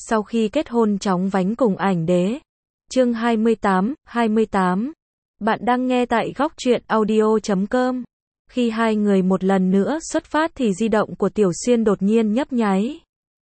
sau khi kết hôn chóng vánh cùng ảnh đế. Chương 28. Bạn đang nghe tại góc truyện audio.com. Khi hai người một lần nữa xuất phát thì di động của Tiểu Xuyên đột nhiên nhấp nháy.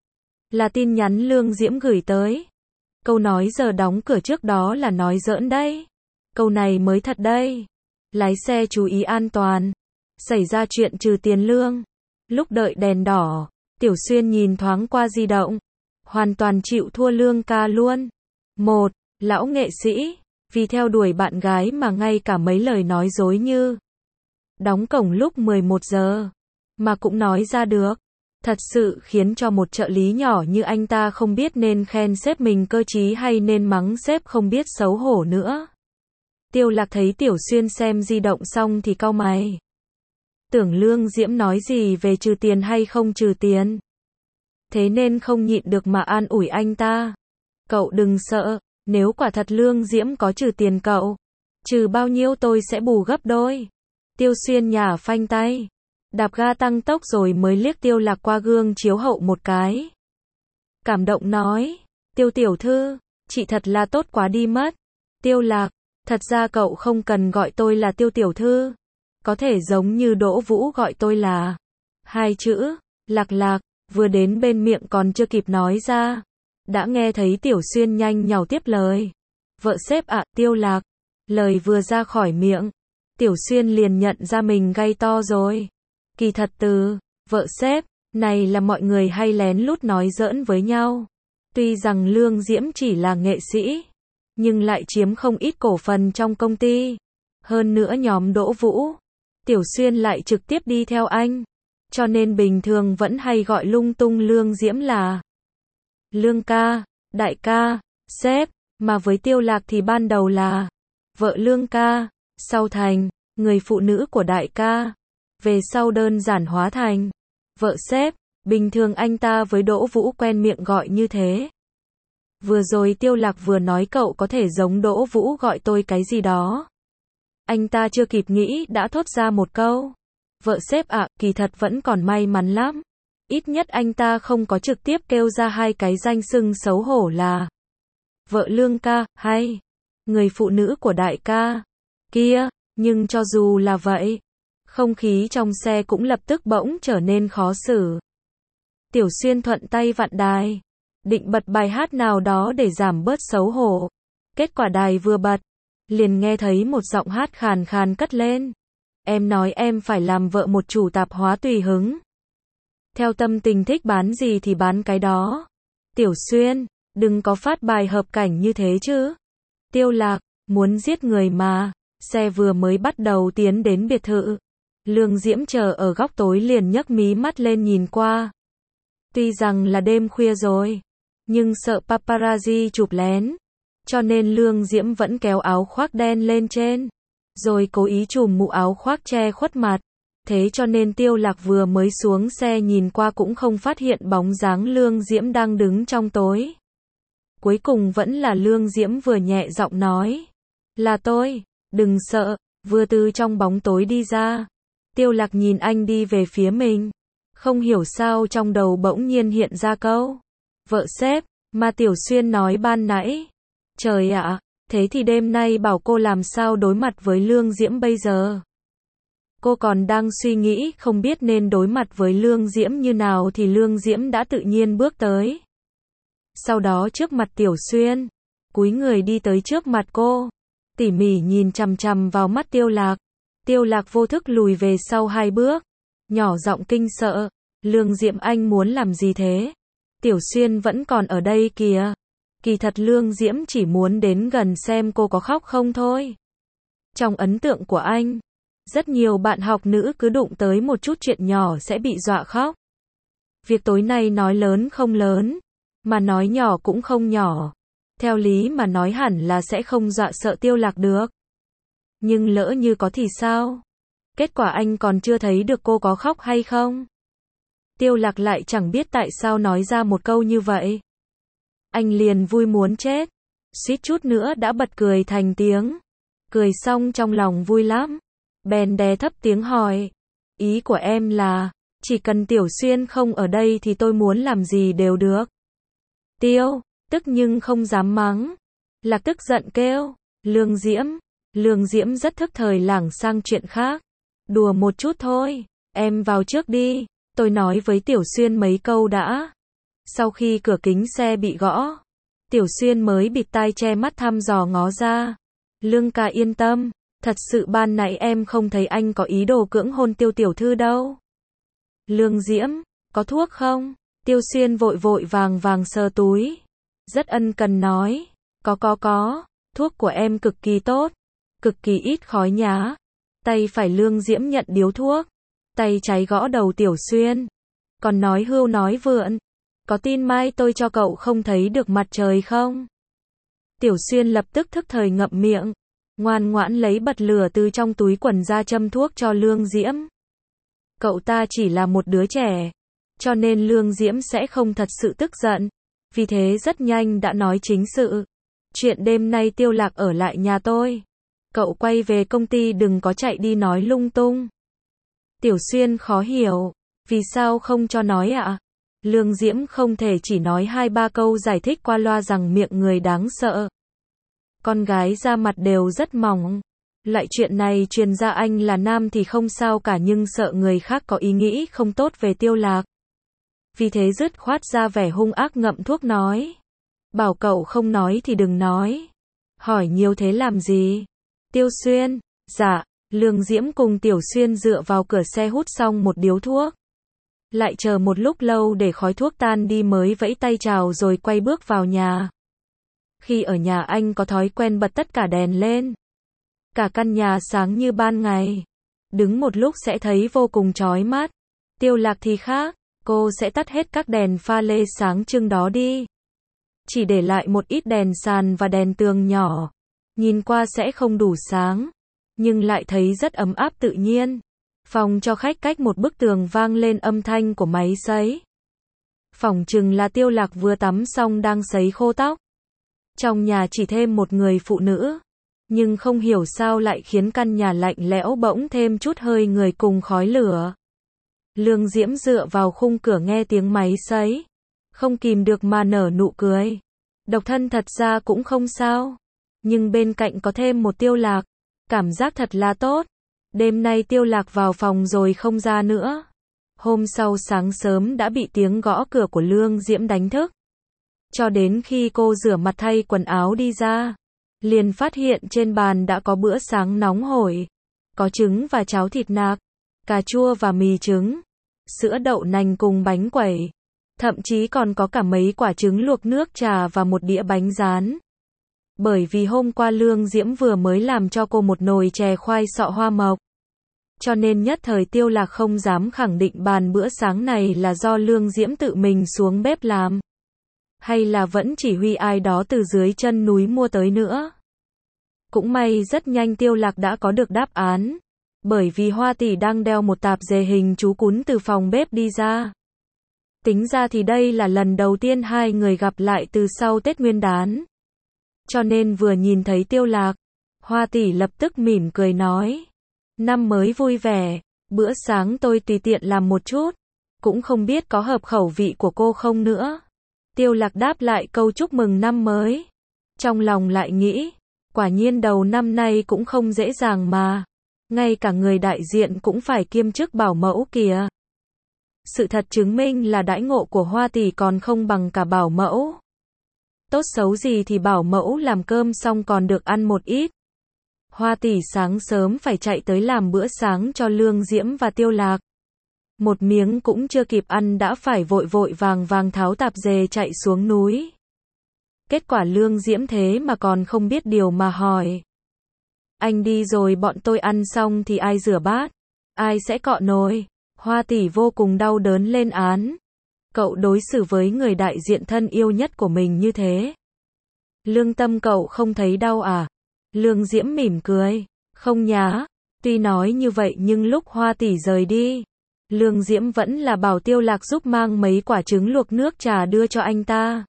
Là tin nhắn Lương Diễm gửi tới. Câu nói giờ đóng cửa trước đó là nói giỡn đấy. Câu này mới thật đây. Lái xe chú ý an toàn. Xảy ra chuyện trừ tiền lương. Lúc đợi đèn đỏ, Tiểu Xuyên nhìn thoáng qua di động. Hoàn toàn chịu thua Lương ca luôn. Một, lão nghệ sĩ, vì theo đuổi bạn gái mà ngay cả mấy lời nói dối như đóng cổng lúc 11 giờ, mà cũng nói ra được. Thật sự khiến cho một trợ lý nhỏ như anh ta không biết nên khen sếp mình cơ trí hay nên mắng sếp không biết xấu hổ nữa. Tiêu Lạc thấy Tiểu Xuyên xem di động xong thì cau mày. Tưởng Lương Diễm nói gì về trừ tiền hay không trừ tiền. Thế nên không nhịn được mà an ủi anh ta. Cậu đừng sợ, nếu quả thật Lương Diễm có trừ tiền cậu, trừ bao nhiêu tôi sẽ bù gấp đôi. Tiêu Xuyên nhả phanh tay, đạp ga tăng tốc rồi mới liếc Tiêu Lạc qua gương chiếu hậu một cái. Cảm động nói, Tiêu tiểu thư, chị thật là tốt quá đi mất. Tiêu Lạc, thật ra cậu không cần gọi tôi là Tiêu tiểu thư. Có thể giống như Đỗ Vũ gọi tôi là hai chữ, Lạc Lạc, vừa đến bên miệng còn chưa kịp nói ra. Đã nghe thấy Tiểu Xuyên nhanh nhảu tiếp lời. Vợ sếp ạ, Tiêu Lạc. Lời vừa ra khỏi miệng, Tiểu Xuyên liền nhận ra mình gay to rồi. Kỳ thật từ vợ sếp này là mọi người hay lén lút nói giỡn với nhau. Tuy rằng Lương Diễm chỉ là nghệ sĩ, nhưng lại chiếm không ít cổ phần trong công ty. Hơn nữa nhóm Đỗ Vũ, Tiểu Xuyên lại trực tiếp đi theo anh, cho nên bình thường vẫn hay gọi lung tung Lương Diễm là Lương ca, đại ca, sếp, mà với Tiêu Lạc thì ban đầu là vợ Lương ca, sau thành người phụ nữ của đại ca, về sau đơn giản hóa thành vợ sếp. Bình thường anh ta với Đỗ Vũ quen miệng gọi như thế. Vừa rồi Tiêu Lạc vừa nói cậu có thể giống Đỗ Vũ gọi tôi cái gì đó. Anh ta chưa kịp nghĩ đã thốt ra một câu vợ sếp ạ, kỳ thật vẫn còn may mắn lắm. Ít nhất anh ta không có trực tiếp kêu ra hai cái danh xưng xấu hổ là vợ Lương ca, hay người phụ nữ của đại ca kia. Nhưng cho dù là vậy, không khí trong xe cũng lập tức bỗng trở nên khó xử. Tiểu Xuyên thuận tay vặn đài, định bật bài hát nào đó để giảm bớt xấu hổ. Kết quả đài vừa bật, liền nghe thấy một giọng hát khàn khàn cất lên. Em nói em phải làm vợ một chủ tạp hóa tùy hứng. Theo tâm tình thích bán gì thì bán cái đó. Tiểu Xuyên, đừng có phát bài hợp cảnh như thế chứ. Tiêu Lạc, muốn giết người mà. Xe vừa mới bắt đầu tiến đến biệt thự. Lương Diễm chờ ở góc tối liền nhấc mí mắt lên nhìn qua. Tuy rằng là đêm khuya rồi, nhưng sợ paparazzi chụp lén, cho nên Lương Diễm vẫn kéo áo khoác đen lên trên, rồi cố ý trùm mũ áo khoác che khuất mặt. Thế cho nên Tiêu Lạc vừa mới xuống xe nhìn qua cũng không phát hiện bóng dáng Lương Diễm đang đứng trong tối. Cuối cùng vẫn là Lương Diễm vừa nhẹ giọng nói, là tôi, đừng sợ, vừa từ trong bóng tối đi ra. Tiêu Lạc nhìn anh đi về phía mình, không hiểu sao trong đầu bỗng nhiên hiện ra câu vợ sếp mà Tiểu Xuyên nói ban nãy. Trời ạ, thế thì đêm nay bảo cô làm sao đối mặt với Lương Diễm bây giờ. Cô còn đang suy nghĩ không biết nên đối mặt với Lương Diễm như nào thì Lương Diễm đã tự nhiên bước tới. Sau đó trước mặt Tiểu Xuyên, cúi người đi tới trước mặt cô, tỉ mỉ nhìn chằm chằm vào mắt Tiêu Lạc. Tiêu Lạc vô thức lùi về sau hai bước, nhỏ giọng kinh sợ, Lương Diễm anh muốn làm gì thế? Tiểu Xuyên vẫn còn ở đây kìa. Kỳ thật Lương Diễm chỉ muốn đến gần xem cô có khóc không thôi. Trong ấn tượng của anh, rất nhiều bạn học nữ cứ đụng tới một chút chuyện nhỏ sẽ bị dọa khóc. Việc tối nay nói lớn không lớn, mà nói nhỏ cũng không nhỏ. Theo lý mà nói hẳn là sẽ không dọa sợ Tiêu Lạc được. Nhưng lỡ như có thì sao? Kết quả anh còn chưa thấy được cô có khóc hay không. Tiêu Lạc lại chẳng biết tại sao nói ra một câu như vậy. Anh liền vui muốn chết, suýt chút nữa đã bật cười thành tiếng. Cười xong trong lòng vui lắm, bèn đè thấp tiếng hỏi, ý của em là, chỉ cần Tiểu Xuyên không ở đây thì tôi muốn làm gì đều được. Tiêu, tức nhưng không dám mắng. Lạc tức giận kêu, Lương Diễm. Lương Diễm rất thức thời lảng sang chuyện khác. Đùa một chút thôi, em vào trước đi, tôi nói với Tiểu Xuyên mấy câu đã. Sau khi cửa kính xe bị gõ, Tiểu Xuyên mới bịt tai che mắt thăm dò ngó ra. Lương ca yên tâm, thật sự ban nãy em không thấy anh có ý đồ cưỡng hôn Tiêu tiểu thư đâu. Lương Diễm, có thuốc không? Tiêu Xuyên vội vội vàng sờ túi. Rất ân cần nói, có, thuốc của em cực kỳ tốt, cực kỳ ít khói nhá. Tay phải Lương Diễm nhận điếu thuốc, tay trái gõ đầu Tiểu Xuyên. Còn nói hưu nói vượn, có tin mai tôi cho cậu không thấy được mặt trời không? Tiểu Xuyên lập tức thức thời ngậm miệng, ngoan ngoãn lấy bật lửa từ trong túi quần ra châm thuốc cho Lương Diễm. Cậu ta chỉ là một đứa trẻ, cho nên Lương Diễm sẽ không thật sự tức giận, vì thế rất nhanh đã nói chính sự. Chuyện đêm nay Tiêu Lạc ở lại nhà tôi. Cậu quay về công ty đừng có chạy đi nói lung tung. Tiểu Xuyên khó hiểu, vì sao không cho nói ạ? Lương Diễm không thể chỉ nói 2-3 câu giải thích qua loa rằng miệng người đáng sợ. Con gái da mặt đều rất mỏng. Loại chuyện này truyền ra anh là nam thì không sao cả, nhưng sợ người khác có ý nghĩ không tốt về Tiêu Lạc. Vì thế dứt khoát ra vẻ hung ác ngậm thuốc nói. Bảo cậu không nói thì đừng nói. Hỏi nhiều thế làm gì? Tiêu Xuyên, dạ. Lương Diễm cùng Tiểu Xuyên dựa vào cửa xe hút xong một điếu thuốc. Lại chờ một lúc lâu để khói thuốc tan đi mới vẫy tay chào rồi quay bước vào nhà. Khi ở nhà anh có thói quen bật tất cả đèn lên. Cả căn nhà sáng như ban ngày. Đứng một lúc sẽ thấy vô cùng chói mắt. Tiêu Lạc thì khác, cô sẽ tắt hết các đèn pha lê sáng trưng đó đi. Chỉ để lại một ít đèn sàn và đèn tường nhỏ. Nhìn qua sẽ không đủ sáng, nhưng lại thấy rất ấm áp tự nhiên. Phòng cho khách cách một bức tường vang lên âm thanh của máy sấy. Phỏng chừng là Tiêu Lạc vừa tắm xong đang sấy khô tóc. Trong nhà chỉ thêm một người phụ nữ, nhưng không hiểu sao lại khiến căn nhà lạnh lẽo bỗng thêm chút hơi người cùng khói lửa. Lương Diễm dựa vào khung cửa nghe tiếng máy sấy, không kìm được mà nở nụ cười. Độc thân thật ra cũng không sao, nhưng bên cạnh có thêm một Tiêu Lạc, cảm giác thật là tốt. Đêm nay Tiêu Lạc vào phòng rồi không ra nữa. Hôm sau sáng sớm đã bị tiếng gõ cửa của Lương Diễm đánh thức. Cho đến khi cô rửa mặt thay quần áo đi ra, liền phát hiện trên bàn đã có bữa sáng nóng hổi. Có trứng và cháo thịt nạc, cà chua và mì trứng, sữa đậu nành cùng bánh quẩy. Thậm chí còn có cả mấy quả trứng luộc nước trà và một đĩa bánh rán. Bởi vì hôm qua Lương Diễm vừa mới làm cho cô một nồi chè khoai sọ hoa mộc. Cho nên nhất thời Tiêu Lạc không dám khẳng định bàn bữa sáng này là do Lương Diễm tự mình xuống bếp làm. Hay là vẫn chỉ huy ai đó từ dưới chân núi mua tới nữa. Cũng may rất nhanh Tiêu Lạc đã có được đáp án. Bởi vì Hoa tỷ đang đeo một tạp dề hình chú cún từ phòng bếp đi ra. Tính ra thì đây là lần đầu tiên hai người gặp lại từ sau Tết Nguyên đán. Cho nên vừa nhìn thấy Tiêu Lạc, Hoa tỷ lập tức mỉm cười nói. Năm mới vui vẻ, bữa sáng tôi tùy tiện làm một chút. Cũng không biết có hợp khẩu vị của cô không nữa. Tiêu Lạc đáp lại câu chúc mừng năm mới. Trong lòng lại nghĩ, quả nhiên đầu năm nay cũng không dễ dàng mà. Ngay cả người đại diện cũng phải kiêm chức bảo mẫu kìa. Sự thật chứng minh là đãi ngộ của Hoa tỷ còn không bằng cả bảo mẫu. Tốt xấu gì thì bảo mẫu làm cơm xong còn được ăn một ít. Hoa tỷ sáng sớm phải chạy tới làm bữa sáng cho Lương Diễm và Tiêu Lạc. Một miếng cũng chưa kịp ăn đã phải vội vội vàng tháo tạp dề chạy xuống núi. Kết quả Lương Diễm thế mà còn không biết điều mà hỏi. Anh đi rồi bọn tôi ăn xong thì ai rửa bát? Ai sẽ cọ nồi? Hoa tỷ vô cùng đau đớn lên án. Cậu đối xử với người đại diện thân yêu nhất của mình như thế. Lương tâm cậu không thấy đau à? Lương Diễm mỉm cười. Không nhá. Tuy nói như vậy nhưng lúc Hoa tỷ rời đi, Lương Diễm vẫn là bảo Tiêu Lạc giúp mang mấy quả trứng luộc nước trà đưa cho anh ta.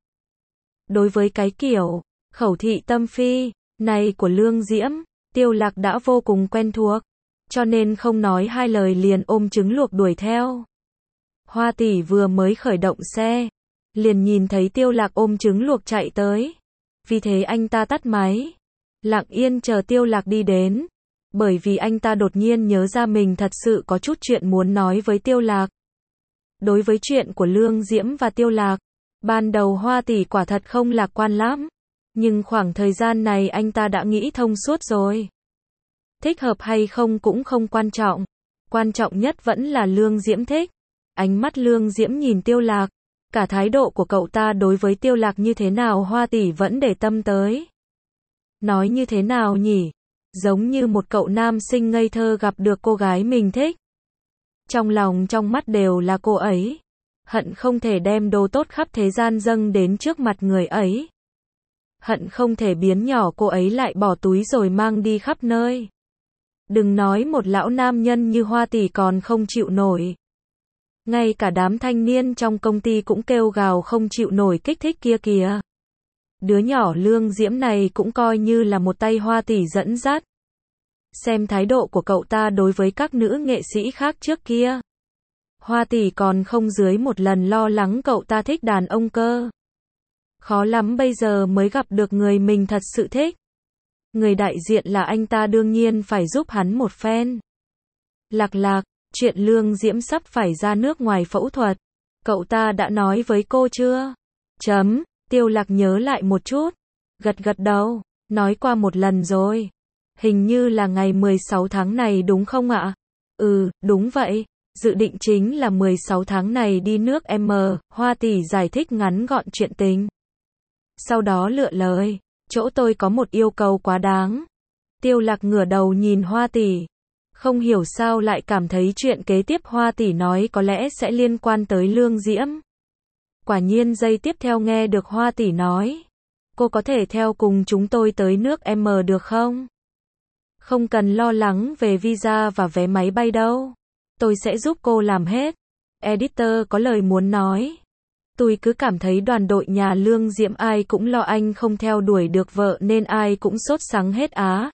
Đối với cái kiểu khẩu thị tâm phi này của Lương Diễm, Tiêu Lạc đã vô cùng quen thuộc, cho nên không nói hai lời liền ôm trứng luộc đuổi theo. Hoa tỷ vừa mới khởi động xe, liền nhìn thấy Tiêu Lạc ôm trứng luộc chạy tới. Vì thế anh ta tắt máy, lặng yên chờ Tiêu Lạc đi đến. Bởi vì anh ta đột nhiên nhớ ra mình thật sự có chút chuyện muốn nói với Tiêu Lạc. Đối với chuyện của Lương Diễm và Tiêu Lạc, ban đầu Hoa tỷ quả thật không lạc quan lắm. Nhưng khoảng thời gian này anh ta đã nghĩ thông suốt rồi. Thích hợp hay không cũng không quan trọng. Quan trọng nhất vẫn là Lương Diễm thích. Ánh mắt Lương Diễm nhìn Tiêu Lạc. Cả thái độ của cậu ta đối với Tiêu Lạc như thế nào Hoa tỷ vẫn để tâm tới. Nói như thế nào nhỉ? Giống như một cậu nam sinh ngây thơ gặp được cô gái mình thích. Trong lòng trong mắt đều là cô ấy. Hận không thể đem đồ tốt khắp thế gian dâng đến trước mặt người ấy. Hận không thể biến nhỏ cô ấy lại bỏ túi rồi mang đi khắp nơi. Đừng nói một lão nam nhân như Hoa tỷ còn không chịu nổi. Ngay cả đám thanh niên trong công ty cũng kêu gào không chịu nổi kích thích kia kìa. Đứa nhỏ Lương Diễm này cũng coi như là một tay Hoa tỷ dẫn dắt. Xem thái độ của cậu ta đối với các nữ nghệ sĩ khác trước kia. Hoa tỷ còn không dưới một lần lo lắng cậu ta thích đàn ông cơ. Khó lắm bây giờ mới gặp được người mình thật sự thích. Người đại diện là anh ta đương nhiên phải giúp hắn một phen. Lạc Lạc, chuyện Lương Diễm sắp phải ra nước ngoài phẫu thuật. Cậu ta đã nói với cô chưa? Tiêu Lạc nhớ lại một chút. Gật gật đầu, nói qua một lần rồi. Hình như là ngày 16 tháng này đúng không ạ? Ừ, đúng vậy. Dự định chính là 16 tháng này đi nước M. Hoa tỷ giải thích ngắn gọn chuyện tình. Sau đó lựa lời. Chỗ tôi có một yêu cầu quá đáng. Tiêu Lạc ngửa đầu nhìn Hoa tỷ. Không hiểu sao lại cảm thấy chuyện kế tiếp Hoa tỷ nói có lẽ sẽ liên quan tới Lương Diễm. Quả nhiên giây tiếp theo nghe được Hoa tỷ nói. Cô có thể theo cùng chúng tôi tới nước M được không? Không cần lo lắng về visa và vé máy bay đâu. Tôi sẽ giúp cô làm hết. Editor có lời muốn nói. Tôi cứ cảm thấy đoàn đội nhà Lương Diễm ai cũng lo anh không theo đuổi được vợ nên ai cũng sốt sắng hết á.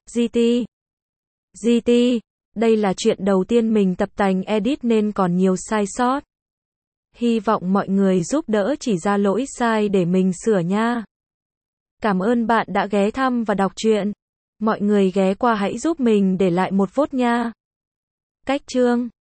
GT. Đây là chuyện đầu tiên mình tập tành edit nên còn nhiều sai sót. Hy vọng mọi người giúp đỡ chỉ ra lỗi sai để mình sửa nha. Cảm ơn bạn đã ghé thăm và đọc truyện. Mọi người ghé qua hãy giúp mình để lại một vote nha. Cách chương